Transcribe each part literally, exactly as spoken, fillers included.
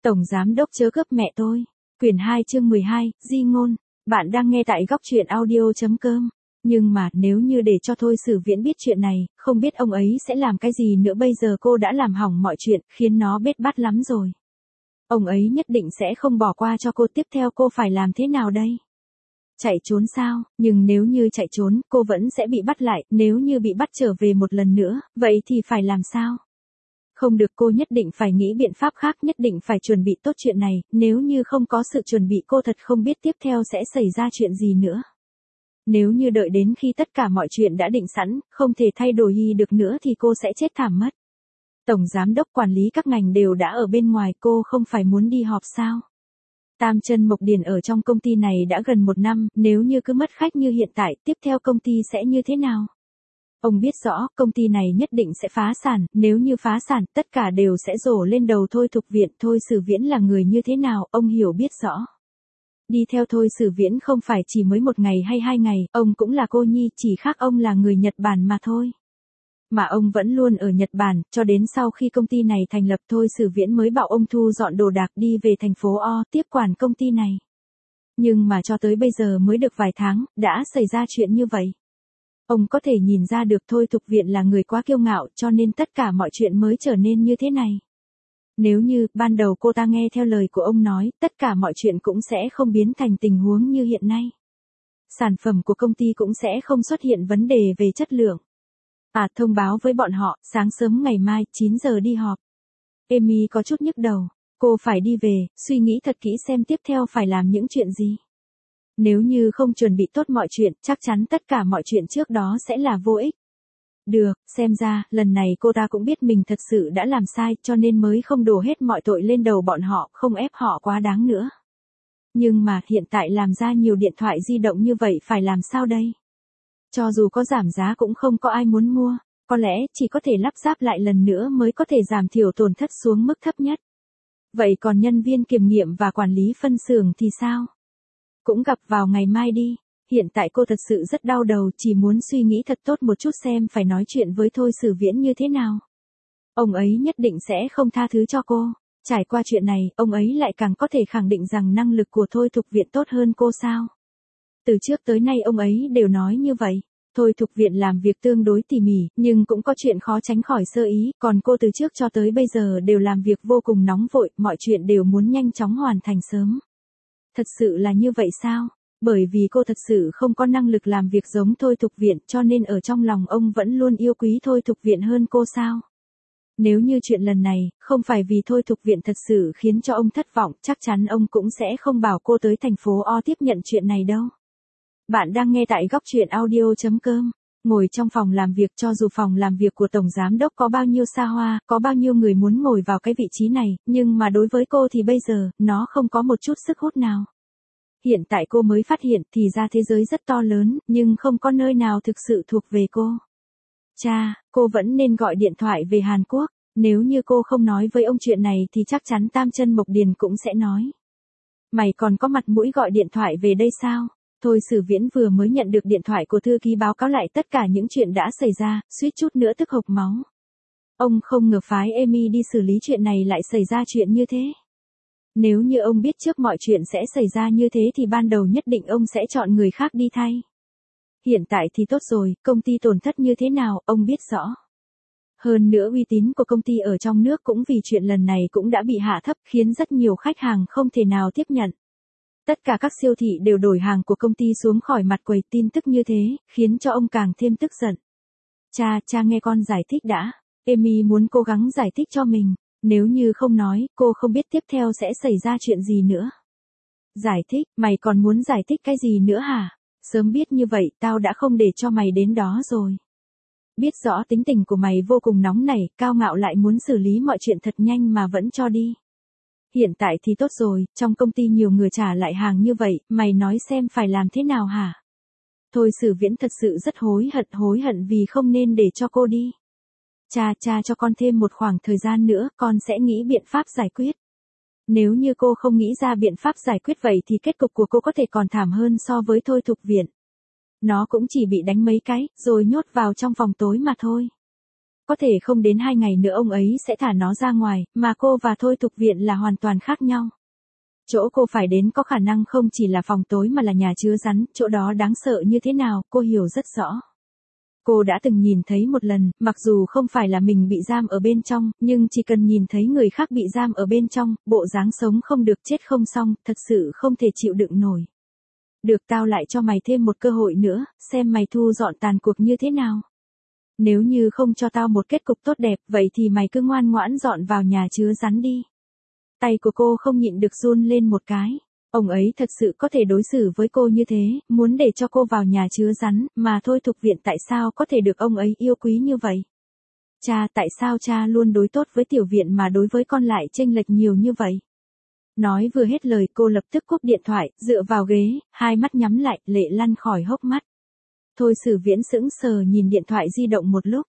Tổng Giám Đốc chớ cướp mẹ tôi. Quyển hai chương mười hai, Di ngôn. Bạn đang nghe tại góc truyện audio.com. Nhưng mà, nếu như để cho Thôi Sử Viễn biết chuyện này, không biết ông ấy sẽ làm cái gì nữa. Bây giờ cô đã làm hỏng mọi chuyện, khiến nó bết bát lắm rồi. Ông ấy nhất định sẽ không bỏ qua cho cô. Tiếp theo cô phải làm thế nào đây? Chạy trốn sao? Nhưng nếu như chạy trốn, cô vẫn sẽ bị bắt lại. Nếu như bị bắt trở về một lần nữa, vậy thì phải làm sao? Không được, cô nhất định phải nghĩ biện pháp khác, nhất định phải chuẩn bị tốt chuyện này. Nếu như không có sự chuẩn bị, cô thật không biết tiếp theo sẽ xảy ra chuyện gì nữa. Nếu như đợi đến khi tất cả mọi chuyện đã định sẵn, không thể thay đổi gì được nữa thì cô sẽ chết thảm mất. Tổng Giám Đốc quản lý các ngành đều đã ở bên ngoài, cô không phải muốn đi họp sao? Tam Chân Mộc Điền ở trong công ty này đã gần một năm, nếu như cứ mất khách như hiện tại, tiếp theo công ty sẽ như thế nào? Ông biết rõ, công ty này nhất định sẽ phá sản, nếu như phá sản, tất cả đều sẽ đổ lên đầu Thôi Thục Viễn. Thôi Sử Viễn là người như thế nào, ông hiểu biết rõ. Đi theo Thôi Sử Viễn không phải chỉ mới một ngày hay hai ngày, ông cũng là cô nhi, chỉ khác ông là người Nhật Bản mà thôi. Mà ông vẫn luôn ở Nhật Bản, cho đến sau khi công ty này thành lập, Thôi Sử Viễn mới bảo ông thu dọn đồ đạc đi về thành phố O, tiếp quản công ty này. Nhưng mà cho tới bây giờ mới được vài tháng, đã xảy ra chuyện như vậy. Ông có thể nhìn ra được Thôi Thục Viễn là người quá kiêu ngạo, cho nên tất cả mọi chuyện mới trở nên như thế này. Nếu như, ban đầu cô ta nghe theo lời của ông nói, tất cả mọi chuyện cũng sẽ không biến thành tình huống như hiện nay. Sản phẩm của công ty cũng sẽ không xuất hiện vấn đề về chất lượng. À, thông báo với bọn họ, sáng sớm ngày mai, chín giờ đi họp. Amy có chút nhức đầu. Cô phải đi về, suy nghĩ thật kỹ xem tiếp theo phải làm những chuyện gì. Nếu như không chuẩn bị tốt mọi chuyện, chắc chắn tất cả mọi chuyện trước đó sẽ là vô ích. Được, xem ra, lần này cô ta cũng biết mình thật sự đã làm sai, cho nên mới không đổ hết mọi tội lên đầu bọn họ, không ép họ quá đáng nữa. Nhưng mà, hiện tại làm ra nhiều điện thoại di động như vậy phải làm sao đây? Cho dù có giảm giá cũng không có ai muốn mua, có lẽ chỉ có thể lắp ráp lại lần nữa mới có thể giảm thiểu tổn thất xuống mức thấp nhất. Vậy còn nhân viên kiểm nghiệm và quản lý phân xưởng thì sao? Cũng gặp vào ngày mai đi. Hiện tại cô thật sự rất đau đầu, chỉ muốn suy nghĩ thật tốt một chút xem phải nói chuyện với Thôi Sử Viễn như thế nào. Ông ấy nhất định sẽ không tha thứ cho cô. Trải qua chuyện này, ông ấy lại càng có thể khẳng định rằng năng lực của Thôi Thục Viễn tốt hơn cô sao. Từ trước tới nay ông ấy đều nói như vậy. Thôi Thục Viễn làm việc tương đối tỉ mỉ, nhưng cũng có chuyện khó tránh khỏi sơ ý, còn cô từ trước cho tới bây giờ đều làm việc vô cùng nóng vội, mọi chuyện đều muốn nhanh chóng hoàn thành sớm. Thật sự là như vậy sao? Bởi vì cô thật sự không có năng lực làm việc giống Thôi Thục Viễn, cho nên ở trong lòng ông vẫn luôn yêu quý Thôi Thục Viễn hơn cô sao? Nếu như chuyện lần này, không phải vì Thôi Thục Viễn thật sự khiến cho ông thất vọng, chắc chắn ông cũng sẽ không bảo cô tới thành phố O tiếp nhận chuyện này đâu. Bạn đang nghe tại góc truyện audio.com. Ngồi trong phòng làm việc, cho dù phòng làm việc của Tổng Giám Đốc có bao nhiêu xa hoa, có bao nhiêu người muốn ngồi vào cái vị trí này, nhưng mà đối với cô thì bây giờ, nó không có một chút sức hút nào. Hiện tại cô mới phát hiện thì ra thế giới rất to lớn, nhưng không có nơi nào thực sự thuộc về cô. Cha, cô vẫn nên gọi điện thoại về Hàn Quốc, nếu như cô không nói với ông chuyện này thì chắc chắn Tam Chân Mộc Điền cũng sẽ nói. Mày còn có mặt mũi gọi điện thoại về đây sao? Thôi Sử Viễn vừa mới nhận được điện thoại của thư ký báo cáo lại tất cả những chuyện đã xảy ra, suýt chút nữa tức hộc máu. Ông không ngờ phái Amy đi xử lý chuyện này lại xảy ra chuyện như thế. Nếu như ông biết trước mọi chuyện sẽ xảy ra như thế thì ban đầu nhất định ông sẽ chọn người khác đi thay. Hiện tại thì tốt rồi, công ty tổn thất như thế nào, ông biết rõ. Hơn nữa uy tín của công ty ở trong nước cũng vì chuyện lần này cũng đã bị hạ thấp, khiến rất nhiều khách hàng không thể nào tiếp nhận. Tất cả các siêu thị đều đổi hàng của công ty xuống khỏi mặt quầy. Tin tức như thế, khiến cho ông càng thêm tức giận. Cha, cha nghe con giải thích đã. Amy muốn cố gắng giải thích cho mình. Nếu như không nói, cô không biết tiếp theo sẽ xảy ra chuyện gì nữa. Giải thích, mày còn muốn giải thích cái gì nữa hả? Sớm biết như vậy, tao đã không để cho mày đến đó rồi. Biết rõ tính tình của mày vô cùng nóng nảy, cao ngạo lại muốn xử lý mọi chuyện thật nhanh mà vẫn cho đi. Hiện tại thì tốt rồi, trong công ty nhiều người trả lại hàng như vậy, mày nói xem phải làm thế nào hả? Thôi Sử Viễn thật sự rất hối hận, hối hận vì không nên để cho cô đi. Cha, cha cho con thêm một khoảng thời gian nữa, con sẽ nghĩ biện pháp giải quyết. Nếu như cô không nghĩ ra biện pháp giải quyết vậy thì kết cục của cô có thể còn thảm hơn so với Thôi Thục Viễn. Nó cũng chỉ bị đánh mấy cái, rồi nhốt vào trong phòng tối mà thôi. Có thể không đến hai ngày nữa ông ấy sẽ thả nó ra ngoài, mà cô và Thôi Thục Viện là hoàn toàn khác nhau. Chỗ cô phải đến có khả năng không chỉ là phòng tối mà là nhà chứa rắn, chỗ đó đáng sợ như thế nào, cô hiểu rất rõ. Cô đã từng nhìn thấy một lần, mặc dù không phải là mình bị giam ở bên trong, nhưng chỉ cần nhìn thấy người khác bị giam ở bên trong, bộ dáng sống không được chết không xong, thật sự không thể chịu đựng nổi. Được, tao lại cho mày thêm một cơ hội nữa, xem mày thu dọn tàn cuộc như thế nào. Nếu như không cho tao một kết cục tốt đẹp, vậy thì mày cứ ngoan ngoãn dọn vào nhà chứa rắn đi. Tay của cô không nhịn được run lên một cái. Ông ấy thật sự có thể đối xử với cô như thế, muốn để cho cô vào nhà chứa rắn, mà Thôi Thục Viện tại sao có thể được ông ấy yêu quý như vậy? Cha, tại sao cha luôn đối tốt với Tiểu Viện mà đối với con lại chênh lệch nhiều như vậy? Nói vừa hết lời cô lập tức cúp điện thoại, dựa vào ghế, hai mắt nhắm lại, lệ lăn khỏi hốc mắt. Thôi Sử Viễn sững sờ nhìn điện thoại di động một lúc.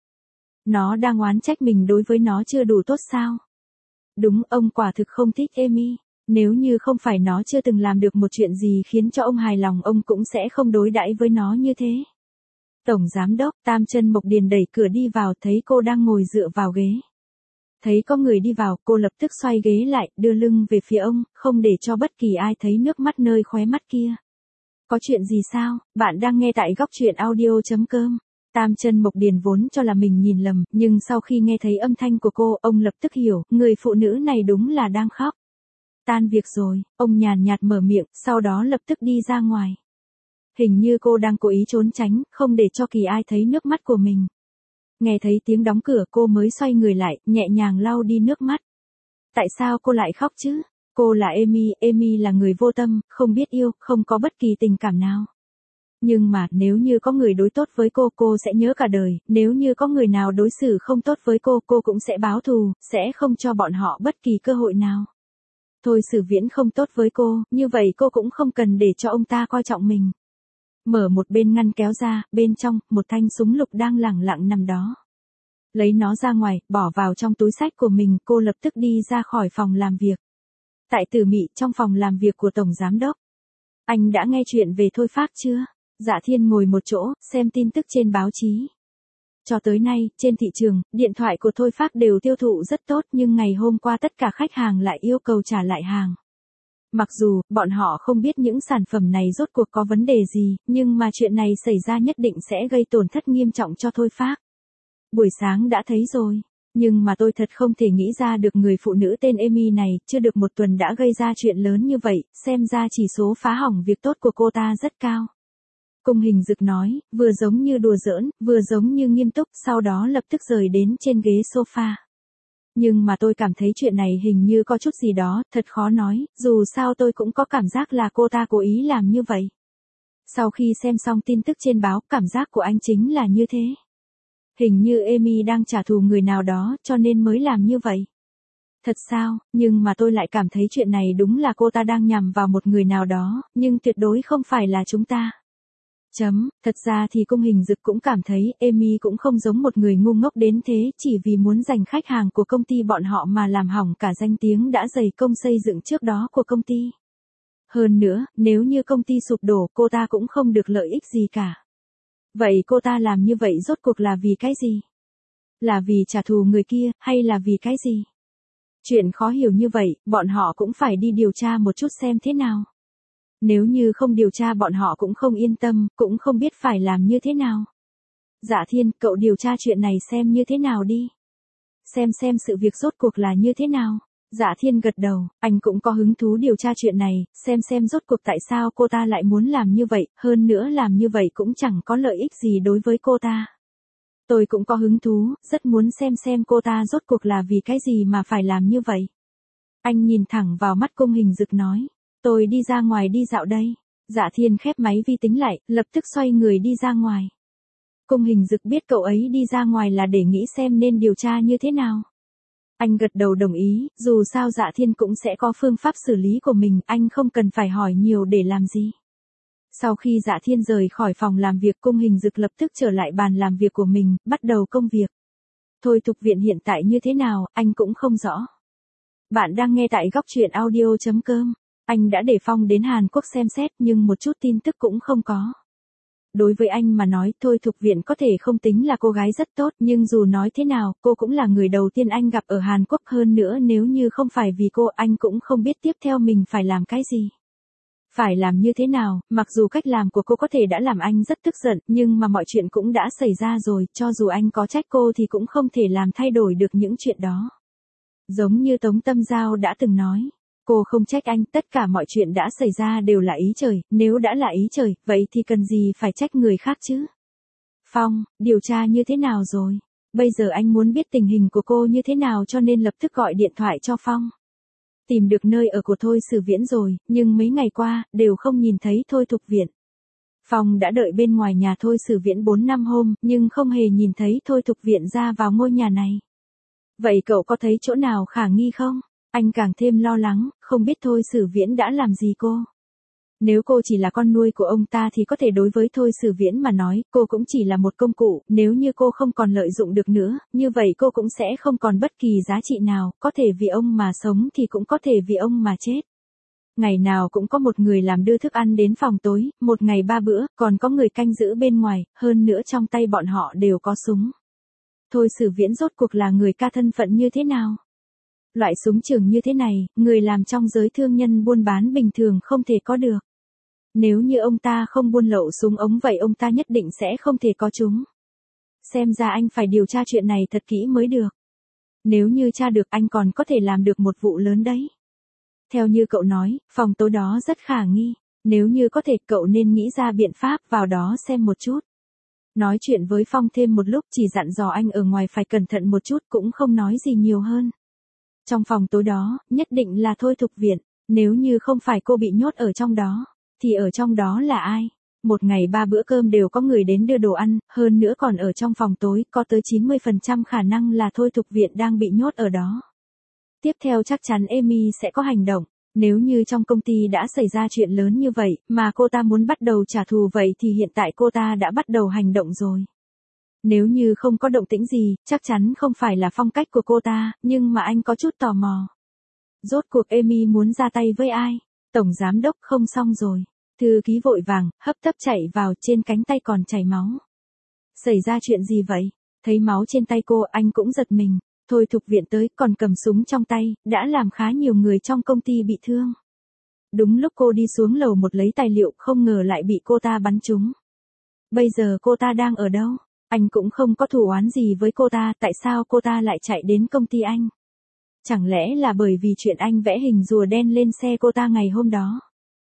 Nó đang oán trách mình đối với nó chưa đủ tốt sao? Đúng, ông quả thực không thích Amy. Nếu như không phải nó chưa từng làm được một chuyện gì khiến cho ông hài lòng, ông cũng sẽ không đối đãi với nó như thế. Tổng giám đốc Tam Chân Mộc Điền đẩy cửa đi vào, thấy cô đang ngồi dựa vào ghế. Thấy có người đi vào, cô lập tức xoay ghế lại, đưa lưng về phía ông, không để cho bất kỳ ai thấy nước mắt nơi khóe mắt kia. Có chuyện gì sao? Bạn đang nghe tại góc truyện audio chấm com. Tam Chân Mộc Điền vốn cho là mình nhìn lầm, nhưng sau khi nghe thấy âm thanh của cô, ông lập tức hiểu, người phụ nữ này đúng là đang khóc. Tan việc rồi, ông nhàn nhạt mở miệng, sau đó lập tức đi ra ngoài. Hình như cô đang cố ý trốn tránh, không để cho kỳ ai thấy nước mắt của mình. Nghe thấy tiếng đóng cửa cô mới xoay người lại, nhẹ nhàng lau đi nước mắt. Tại sao cô lại khóc chứ? Cô là Amy, Amy là người vô tâm, không biết yêu, không có bất kỳ tình cảm nào. Nhưng mà, nếu như có người đối tốt với cô, cô sẽ nhớ cả đời, nếu như có người nào đối xử không tốt với cô, cô cũng sẽ báo thù, sẽ không cho bọn họ bất kỳ cơ hội nào. Thôi Sử Viễn không tốt với cô, như vậy cô cũng không cần để cho ông ta coi trọng mình. Mở một bên ngăn kéo ra, bên trong, một thanh súng lục đang lẳng lặng nằm đó. Lấy nó ra ngoài, bỏ vào trong túi xách của mình, cô lập tức đi ra khỏi phòng làm việc. Tại Tử Mị, trong phòng làm việc của Tổng Giám Đốc. Anh đã nghe chuyện về Thôi Phác chưa? Dạ Thiên ngồi một chỗ, xem tin tức trên báo chí. Cho tới nay, trên thị trường, điện thoại của Thôi Phác đều tiêu thụ rất tốt, nhưng ngày hôm qua tất cả khách hàng lại yêu cầu trả lại hàng. Mặc dù, bọn họ không biết những sản phẩm này rốt cuộc có vấn đề gì, nhưng mà chuyện này xảy ra nhất định sẽ gây tổn thất nghiêm trọng cho Thôi Phác. Buổi sáng đã thấy rồi, nhưng mà tôi thật không thể nghĩ ra được người phụ nữ tên Amy này, chưa được một tuần đã gây ra chuyện lớn như vậy, xem ra chỉ số phá hỏng việc tốt của cô ta rất cao. Cung Hình Dực nói, vừa giống như đùa giỡn, vừa giống như nghiêm túc, sau đó lập tức rời đến trên ghế sofa. Nhưng mà tôi cảm thấy chuyện này hình như có chút gì đó, thật khó nói, dù sao tôi cũng có cảm giác là cô ta cố ý làm như vậy. Sau khi xem xong tin tức trên báo, cảm giác của anh chính là như thế. Hình như Amy đang trả thù người nào đó, cho nên mới làm như vậy. Thật sao, nhưng mà tôi lại cảm thấy chuyện này đúng là cô ta đang nhằm vào một người nào đó, nhưng tuyệt đối không phải là chúng ta. Chấm, thật ra thì Cung Hình Dực cũng cảm thấy Amy cũng không giống một người ngu ngốc đến thế, chỉ vì muốn giành khách hàng của công ty bọn họ mà làm hỏng cả danh tiếng đã dày công xây dựng trước đó của công ty. Hơn nữa, nếu như công ty sụp đổ, cô ta cũng không được lợi ích gì cả. Vậy cô ta làm như vậy rốt cuộc là vì cái gì? Là vì trả thù người kia, hay là vì cái gì? Chuyện khó hiểu như vậy, bọn họ cũng phải đi điều tra một chút xem thế nào. Nếu như không điều tra bọn họ cũng không yên tâm, cũng không biết phải làm như thế nào. Dạ Thiên, cậu điều tra chuyện này xem như thế nào đi. Xem xem sự việc rốt cuộc là như thế nào. Dạ Thiên gật đầu, anh cũng có hứng thú điều tra chuyện này, xem xem rốt cuộc tại sao cô ta lại muốn làm như vậy, hơn nữa làm như vậy cũng chẳng có lợi ích gì đối với cô ta. Tôi cũng có hứng thú, rất muốn xem xem cô ta rốt cuộc là vì cái gì mà phải làm như vậy. Anh nhìn thẳng vào mắt Cung Hình Dực nói, tôi đi ra ngoài đi dạo đây. Dạ Thiên khép máy vi tính lại, lập tức xoay người đi ra ngoài. Cung Hình Dực biết cậu ấy đi ra ngoài là để nghĩ xem nên điều tra như thế nào. Anh gật đầu đồng ý, dù sao Dạ Thiên cũng sẽ có phương pháp xử lý của mình, anh không cần phải hỏi nhiều để làm gì. Sau khi Dạ Thiên rời khỏi phòng làm việc, Cung Hình Dực lập tức trở lại bàn làm việc của mình, bắt đầu công việc. Thôi Thục Viện hiện tại như thế nào, anh cũng không rõ. Bạn đang nghe tại góc truyện audio chấm com. Anh đã để Phong đến Hàn Quốc xem xét nhưng một chút tin tức cũng không có. đối với anh mà nói Thôi Thục Viện có thể không tính là cô gái rất tốt, nhưng dù nói thế nào, cô cũng là người đầu tiên anh gặp ở Hàn Quốc, hơn nữa nếu như không phải vì cô, anh cũng không biết tiếp theo mình phải làm cái gì. Phải làm như thế nào, mặc dù cách làm của cô có thể đã làm anh rất tức giận, nhưng mà mọi chuyện cũng đã xảy ra rồi, cho dù anh có trách cô thì cũng không thể làm thay đổi được những chuyện đó. Giống như Tống Tâm Giao đã từng nói, cô không trách anh, tất cả mọi chuyện đã xảy ra đều là ý trời, nếu đã là ý trời, vậy thì cần gì phải trách người khác chứ? Phong, điều tra như thế nào rồi? Bây giờ anh muốn biết tình hình của cô như thế nào cho nên lập tức gọi điện thoại cho Phong. Tìm được nơi ở của Thôi Sử Viễn rồi, nhưng mấy ngày qua, đều không nhìn thấy Thôi Thục Viện. Phong đã đợi bên ngoài nhà Thôi Sử Viễn bốn năm hôm, nhưng không hề nhìn thấy Thôi Thục Viện ra vào ngôi nhà này. Vậy cậu có thấy chỗ nào khả nghi không? Anh càng thêm lo lắng, không biết Thôi Sử Viễn đã làm gì cô. Nếu cô chỉ là con nuôi của ông ta thì có thể đối với Thôi Sử Viễn mà nói, cô cũng chỉ là một công cụ, nếu như cô không còn lợi dụng được nữa, như vậy cô cũng sẽ không còn bất kỳ giá trị nào, có thể vì ông mà sống thì cũng có thể vì ông mà chết. Ngày nào cũng có một người làm đưa thức ăn đến phòng tối, một ngày ba bữa, còn có người canh giữ bên ngoài, hơn nữa trong tay bọn họ đều có súng. Thôi Sử Viễn rốt cuộc là người ca thân phận như thế nào? Loại súng trường như thế này, người làm trong giới thương nhân buôn bán bình thường không thể có được. Nếu như ông ta không buôn lậu súng ống vậy ông ta nhất định sẽ không thể có chúng. Xem ra anh phải điều tra chuyện này thật kỹ mới được. Nếu như tra được anh còn có thể làm được một vụ lớn đấy. Theo như cậu nói, phòng tối đó rất khả nghi. Nếu như có thể cậu nên nghĩ ra biện pháp vào đó xem một chút. Nói chuyện với Phong thêm một lúc chỉ dặn dò anh ở ngoài phải cẩn thận một chút cũng không nói gì nhiều hơn. Trong phòng tối đó, nhất định là Thôi Thục Viện. Nếu như không phải cô bị nhốt ở trong đó, thì ở trong đó là ai? Một ngày ba bữa cơm đều có người đến đưa đồ ăn, hơn nữa còn ở trong phòng tối, có tới chín mươi phần trăm khả năng là Thôi Thục Viện đang bị nhốt ở đó. Tiếp theo chắc chắn Amy sẽ có hành động. Nếu như trong công ty đã xảy ra chuyện lớn như vậy, mà cô ta muốn bắt đầu trả thù vậy thì hiện tại cô ta đã bắt đầu hành động rồi. Nếu như không có động tĩnh gì, chắc chắn không phải là phong cách của cô ta, nhưng mà anh có chút tò mò. Rốt cuộc Amy muốn ra tay với ai? Tổng giám đốc không xong rồi. Thư ký vội vàng, hấp tấp chạy vào, trên cánh tay còn chảy máu. Xảy ra chuyện gì vậy? Thấy máu trên tay cô, anh cũng giật mình. Thôi Thục Viện tới, còn cầm súng trong tay, đã làm khá nhiều người trong công ty bị thương. Đúng lúc cô đi xuống lầu một lấy tài liệu, không ngờ lại bị cô ta bắn trúng. Bây giờ cô ta đang ở đâu? Anh cũng không có thù oán gì với cô ta, tại sao cô ta lại chạy đến công ty anh? Chẳng lẽ là bởi vì chuyện anh vẽ hình rùa đen lên xe cô ta ngày hôm đó?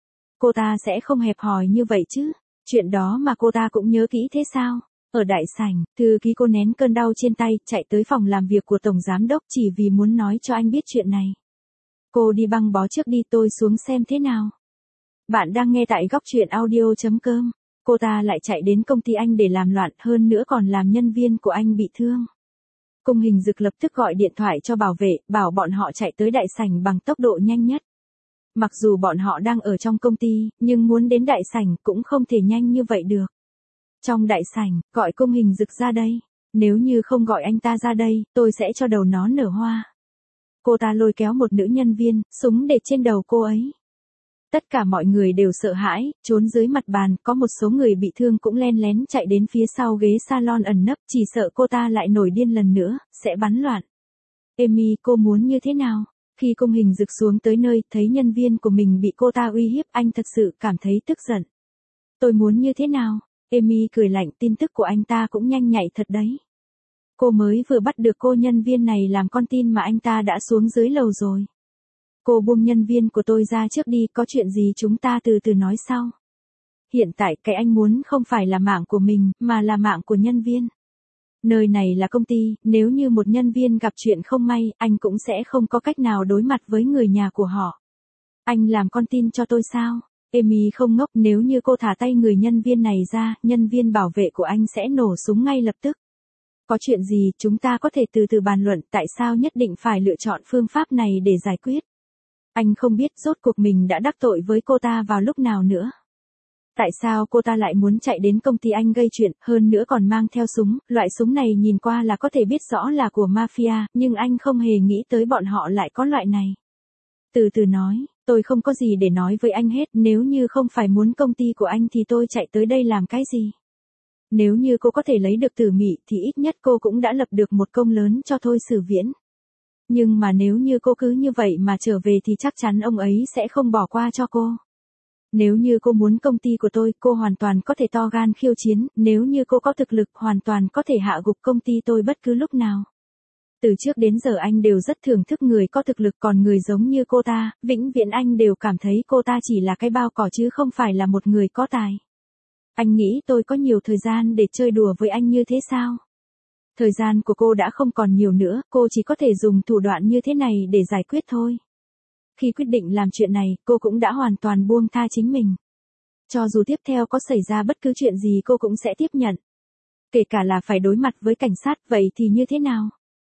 Cô ta sẽ không hẹp hòi như vậy chứ? Chuyện đó mà cô ta cũng nhớ kỹ thế sao? Ở đại sảnh, thư ký cô nén cơn đau trên tay, chạy tới phòng làm việc của tổng giám đốc chỉ vì muốn nói cho anh biết chuyện này. Cô đi băng bó trước đi, tôi xuống xem thế nào. Bạn đang nghe tại góc truyện audio chấm com. Cô ta lại chạy đến công ty anh để làm loạn, hơn nữa còn làm nhân viên của anh bị thương. Cung Hình Dực lập tức gọi điện thoại cho bảo vệ, bảo bọn họ chạy tới đại sảnh bằng tốc độ nhanh nhất. Mặc dù bọn họ đang ở trong công ty, nhưng muốn đến đại sảnh cũng không thể nhanh như vậy được. Trong đại sảnh, gọi Cung Hình Dực ra đây. Nếu như không gọi anh ta ra đây, tôi sẽ cho đầu nó nở hoa. Cô ta lôi kéo một nữ nhân viên, súng để trên đầu cô ấy. Tất cả mọi người đều sợ hãi, trốn dưới mặt bàn, có một số người bị thương cũng len lén chạy đến phía sau ghế salon ẩn nấp, chỉ sợ cô ta lại nổi điên lần nữa, sẽ bắn loạn. Amy, cô muốn như thế nào? Khi Cung Hình Dực xuống tới nơi, thấy nhân viên của mình bị cô ta uy hiếp, anh thật sự cảm thấy tức giận. Tôi muốn như thế nào? Amy cười lạnh, tin tức của anh ta cũng nhanh nhạy thật đấy. Cô mới vừa bắt được cô nhân viên này làm con tin mà anh ta đã xuống dưới lầu rồi. Cô buông nhân viên của tôi ra trước đi, có chuyện gì chúng ta từ từ nói sau. Hiện tại cái anh muốn không phải là mạng của mình, mà là mạng của nhân viên. Nơi này là công ty, nếu như một nhân viên gặp chuyện không may, anh cũng sẽ không có cách nào đối mặt với người nhà của họ. Anh làm con tin cho tôi sao? Amy không ngốc, nếu như cô thả tay người nhân viên này ra, nhân viên bảo vệ của anh sẽ nổ súng ngay lập tức. Có chuyện gì, chúng ta có thể từ từ bàn luận, tại sao nhất định phải lựa chọn phương pháp này để giải quyết. Anh không biết rốt cuộc mình đã đắc tội với cô ta vào lúc nào nữa. Tại sao cô ta lại muốn chạy đến công ty anh gây chuyện, hơn nữa còn mang theo súng, loại súng này nhìn qua là có thể biết rõ là của mafia, nhưng anh không hề nghĩ tới bọn họ lại có loại này. Từ từ nói, tôi không có gì để nói với anh hết, nếu như không phải muốn công ty của anh thì tôi chạy tới đây làm cái gì. Nếu như cô có thể lấy được Tử Mị thì ít nhất cô cũng đã lập được một công lớn cho Thôi Sử Viễn. Nhưng mà nếu như cô cứ như vậy mà trở về thì chắc chắn ông ấy sẽ không bỏ qua cho cô. Nếu như cô muốn công ty của tôi, cô hoàn toàn có thể to gan khiêu chiến, nếu như cô có thực lực hoàn toàn có thể hạ gục công ty tôi bất cứ lúc nào. Từ trước đến giờ anh đều rất thưởng thức người có thực lực, còn người giống như cô ta, vĩnh viễn anh đều cảm thấy cô ta chỉ là cái bao cỏ chứ không phải là một người có tài. Anh nghĩ tôi có nhiều thời gian để chơi đùa với anh như thế sao? Thời gian của cô đã không còn nhiều nữa, cô chỉ có thể dùng thủ đoạn như thế này để giải quyết thôi. Khi quyết định làm chuyện này, cô cũng đã hoàn toàn buông tha chính mình. Cho dù tiếp theo có xảy ra bất cứ chuyện gì cô cũng sẽ tiếp nhận. Kể cả là phải đối mặt với cảnh sát, vậy thì như thế nào?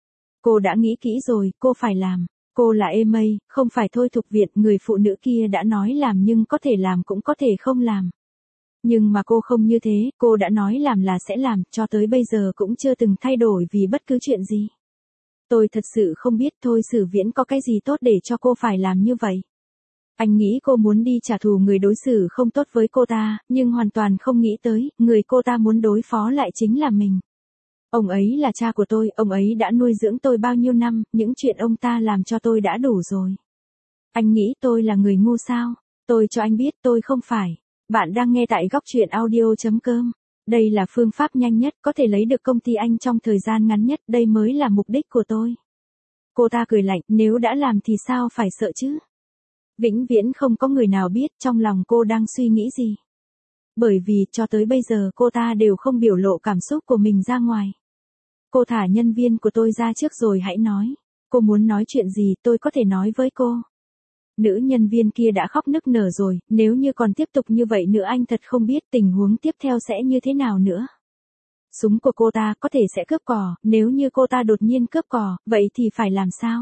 Cô đã nghĩ kỹ rồi, cô phải làm. Cô là Emma, không phải Thôi Thục Việt, người phụ nữ kia đã nói làm nhưng có thể làm cũng có thể không làm. Nhưng mà cô không như thế, cô đã nói làm là sẽ làm, cho tới bây giờ cũng chưa từng thay đổi vì bất cứ chuyện gì. Tôi thật sự không biết Thôi Sử Viễn có cái gì tốt để cho cô phải làm như vậy. Anh nghĩ cô muốn đi trả thù người đối xử không tốt với cô ta, nhưng hoàn toàn không nghĩ tới, người cô ta muốn đối phó lại chính là mình. Ông ấy là cha của tôi, ông ấy đã nuôi dưỡng tôi bao nhiêu năm, những chuyện ông ta làm cho tôi đã đủ rồi. Anh nghĩ tôi là người ngu sao? Tôi cho anh biết tôi không phải. Bạn đang nghe tại góc truyện audio chấm com. Đây là phương pháp nhanh nhất có thể lấy được công ty anh trong thời gian ngắn nhất, đây mới là mục đích của tôi. Cô ta cười lạnh, nếu đã làm thì sao phải sợ chứ? Vĩnh viễn không có người nào biết trong lòng cô đang suy nghĩ gì. Bởi vì cho tới bây giờ cô ta đều không biểu lộ cảm xúc của mình ra ngoài. Cô thả nhân viên của tôi ra trước rồi hãy nói. Cô muốn nói chuyện gì tôi có thể nói với cô. Nữ nhân viên kia đã khóc nức nở rồi, nếu như còn tiếp tục như vậy nữa anh thật không biết tình huống tiếp theo sẽ như thế nào nữa. Súng của cô ta có thể sẽ cướp cò, nếu như cô ta đột nhiên cướp cò, vậy thì phải làm sao?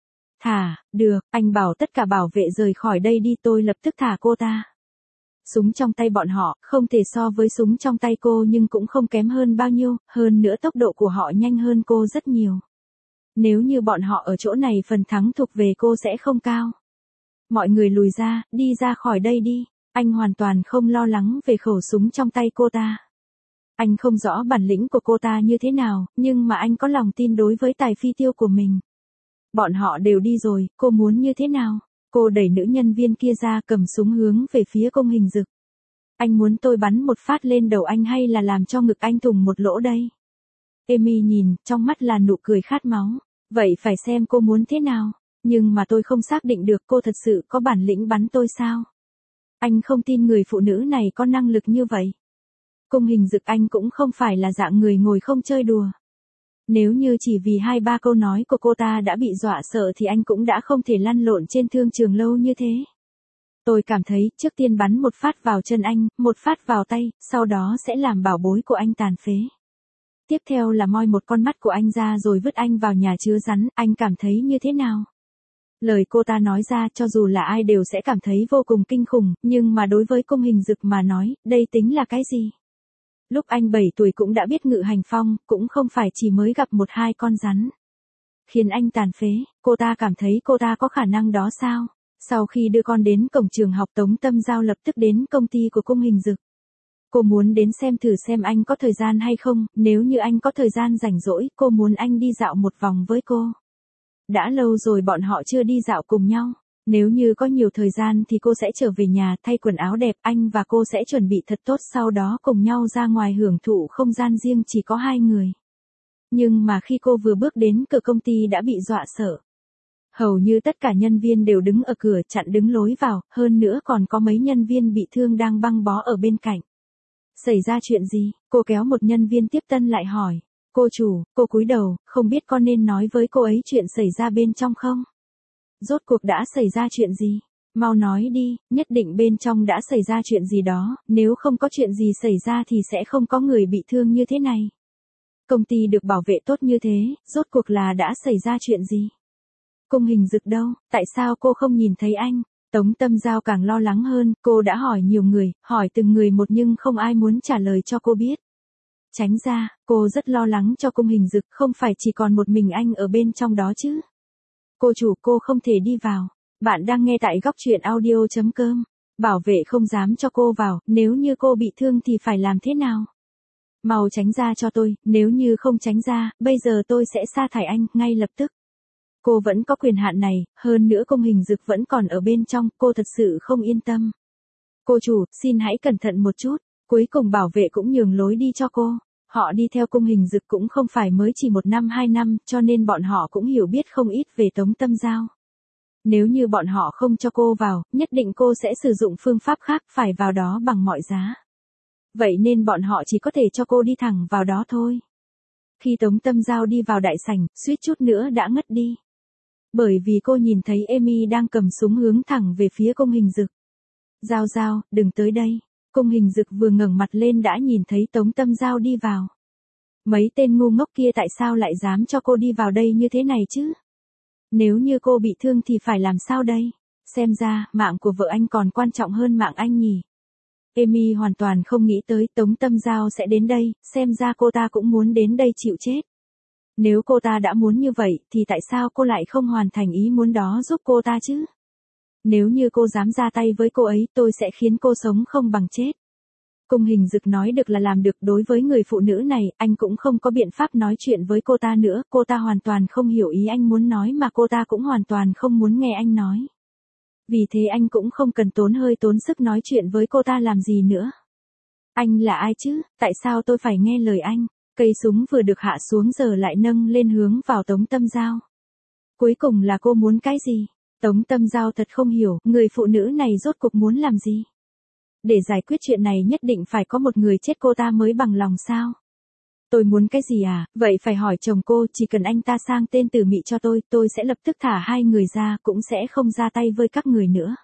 Thả, được, anh bảo tất cả bảo vệ rời khỏi đây đi, tôi lập tức thả cô ta. Súng trong tay bọn họ, không thể so với súng trong tay cô nhưng cũng không kém hơn bao nhiêu, hơn nữa tốc độ của họ nhanh hơn cô rất nhiều. Nếu như bọn họ ở chỗ này phần thắng thuộc về cô sẽ không cao. Mọi người lùi ra, đi ra khỏi đây đi. Anh hoàn toàn không lo lắng về khẩu súng trong tay cô ta. Anh không rõ bản lĩnh của cô ta như thế nào, nhưng mà anh có lòng tin đối với tài phi tiêu của mình. Bọn họ đều đi rồi, cô muốn như thế nào? Cô đẩy nữ nhân viên kia ra cầm súng hướng về phía Cung Hình Dực. Anh muốn tôi bắn một phát lên đầu anh hay là làm cho ngực anh thủng một lỗ đây? Amy nhìn, trong mắt là nụ cười khát máu. Vậy phải xem cô muốn thế nào? Nhưng mà tôi không xác định được cô thật sự có bản lĩnh bắn tôi sao? Anh không tin người phụ nữ này có năng lực như vậy. Cung Hình Dực anh cũng không phải là dạng người ngồi không chơi đùa. Nếu như chỉ vì hai ba câu nói của cô ta đã bị dọa sợ thì anh cũng đã không thể lăn lộn trên thương trường lâu như thế. Tôi cảm thấy trước tiên bắn một phát vào chân anh, một phát vào tay, sau đó sẽ làm bảo bối của anh tàn phế. Tiếp theo là moi một con mắt của anh ra rồi vứt anh vào nhà chứa rắn, anh cảm thấy như thế nào? Lời cô ta nói ra cho dù là ai đều sẽ cảm thấy vô cùng kinh khủng, nhưng mà đối với Cung Hình Dực mà nói, đây tính là cái gì? Lúc anh bảy tuổi cũng đã biết ngự hành phong, cũng không phải chỉ mới gặp một hai con rắn. Khiến anh tàn phế, cô ta cảm thấy cô ta có khả năng đó sao? Sau khi đưa con đến cổng trường học Tống Tâm Giao lập tức đến công ty của Cung Hình Dực. Cô muốn đến xem thử xem anh có thời gian hay không, nếu như anh có thời gian rảnh rỗi, cô muốn anh đi dạo một vòng với cô. Đã lâu rồi bọn họ chưa đi dạo cùng nhau. Nếu như có nhiều thời gian thì cô sẽ trở về nhà thay quần áo đẹp, anh và cô sẽ chuẩn bị thật tốt sau đó cùng nhau ra ngoài hưởng thụ không gian riêng chỉ có hai người. Nhưng mà khi cô vừa bước đến cửa công ty đã bị dọa sợ. Hầu như tất cả nhân viên đều đứng ở cửa chặn đứng lối vào, hơn nữa còn có mấy nhân viên bị thương đang băng bó ở bên cạnh. Xảy ra chuyện gì? Cô kéo một nhân viên tiếp tân lại hỏi. Cô chủ, cô cúi đầu, không biết con nên nói với cô ấy chuyện xảy ra bên trong không? Rốt cuộc đã xảy ra chuyện gì? Mau nói đi, nhất định bên trong đã xảy ra chuyện gì đó, nếu không có chuyện gì xảy ra thì sẽ không có người bị thương như thế này. Công ty được bảo vệ tốt như thế, rốt cuộc là đã xảy ra chuyện gì? Cung Hình Dực đâu, tại sao cô không nhìn thấy anh? Tống Tâm Giao càng lo lắng hơn, cô đã hỏi nhiều người, hỏi từng người một nhưng không ai muốn trả lời cho cô biết. Tránh ra, cô rất lo lắng cho Cung Hình Dực, không phải chỉ còn một mình anh ở bên trong đó chứ. Cô chủ, cô không thể đi vào. Bạn đang nghe tại góc truyện audio chấm com. Bảo vệ không dám cho cô vào, nếu như cô bị thương thì phải làm thế nào? Mau tránh ra cho tôi, nếu như không tránh ra, bây giờ tôi sẽ sa thải anh, ngay lập tức. Cô vẫn có quyền hạn này, hơn nữa Cung Hình Dực vẫn còn ở bên trong, cô thật sự không yên tâm. Cô chủ, xin hãy cẩn thận một chút, cuối cùng bảo vệ cũng nhường lối đi cho cô. Họ đi theo Cung Hình Dực cũng không phải mới chỉ một năm hai năm, cho nên bọn họ cũng hiểu biết không ít về Tống Tâm Giao. Nếu như bọn họ không cho cô vào, nhất định cô sẽ sử dụng phương pháp khác, phải vào đó bằng mọi giá. Vậy nên bọn họ chỉ có thể cho cô đi thẳng vào đó thôi. Khi Tống Tâm Giao đi vào đại sảnh, suýt chút nữa đã ngất đi. Bởi vì cô nhìn thấy Amy đang cầm súng hướng thẳng về phía Cung Hình Dực. Giao Giao, đừng tới đây. Cung Hình Dực vừa ngẩng mặt lên đã nhìn thấy Tống Tâm Giao đi vào. Mấy tên ngu ngốc kia tại sao lại dám cho cô đi vào đây như thế này chứ? Nếu như cô bị thương thì phải làm sao đây? Xem ra, mạng của vợ anh còn quan trọng hơn mạng anh nhỉ? Amy hoàn toàn không nghĩ tới Tống Tâm Giao sẽ đến đây, xem ra cô ta cũng muốn đến đây chịu chết. Nếu cô ta đã muốn như vậy, thì tại sao cô lại không hoàn thành ý muốn đó giúp cô ta chứ? Nếu như cô dám ra tay với cô ấy, tôi sẽ khiến cô sống không bằng chết. Cung Hình Dực nói được là làm được, đối với người phụ nữ này, anh cũng không có biện pháp nói chuyện với cô ta nữa, cô ta hoàn toàn không hiểu ý anh muốn nói mà cô ta cũng hoàn toàn không muốn nghe anh nói. Vì thế anh cũng không cần tốn hơi tốn sức nói chuyện với cô ta làm gì nữa. Anh là ai chứ, tại sao tôi phải nghe lời anh? Cây súng vừa được hạ xuống giờ lại nâng lên hướng vào Tống Tâm Giao. Cuối cùng là cô muốn cái gì? Tống Tâm Giao thật không hiểu, người phụ nữ này rốt cuộc muốn làm gì? Để giải quyết chuyện này nhất định phải có một người chết cô ta mới bằng lòng sao? Tôi muốn cái gì à? Vậy phải hỏi chồng cô, chỉ cần anh ta sang tên Tử Mị cho tôi, tôi sẽ lập tức thả hai người ra, cũng sẽ không ra tay với các người nữa.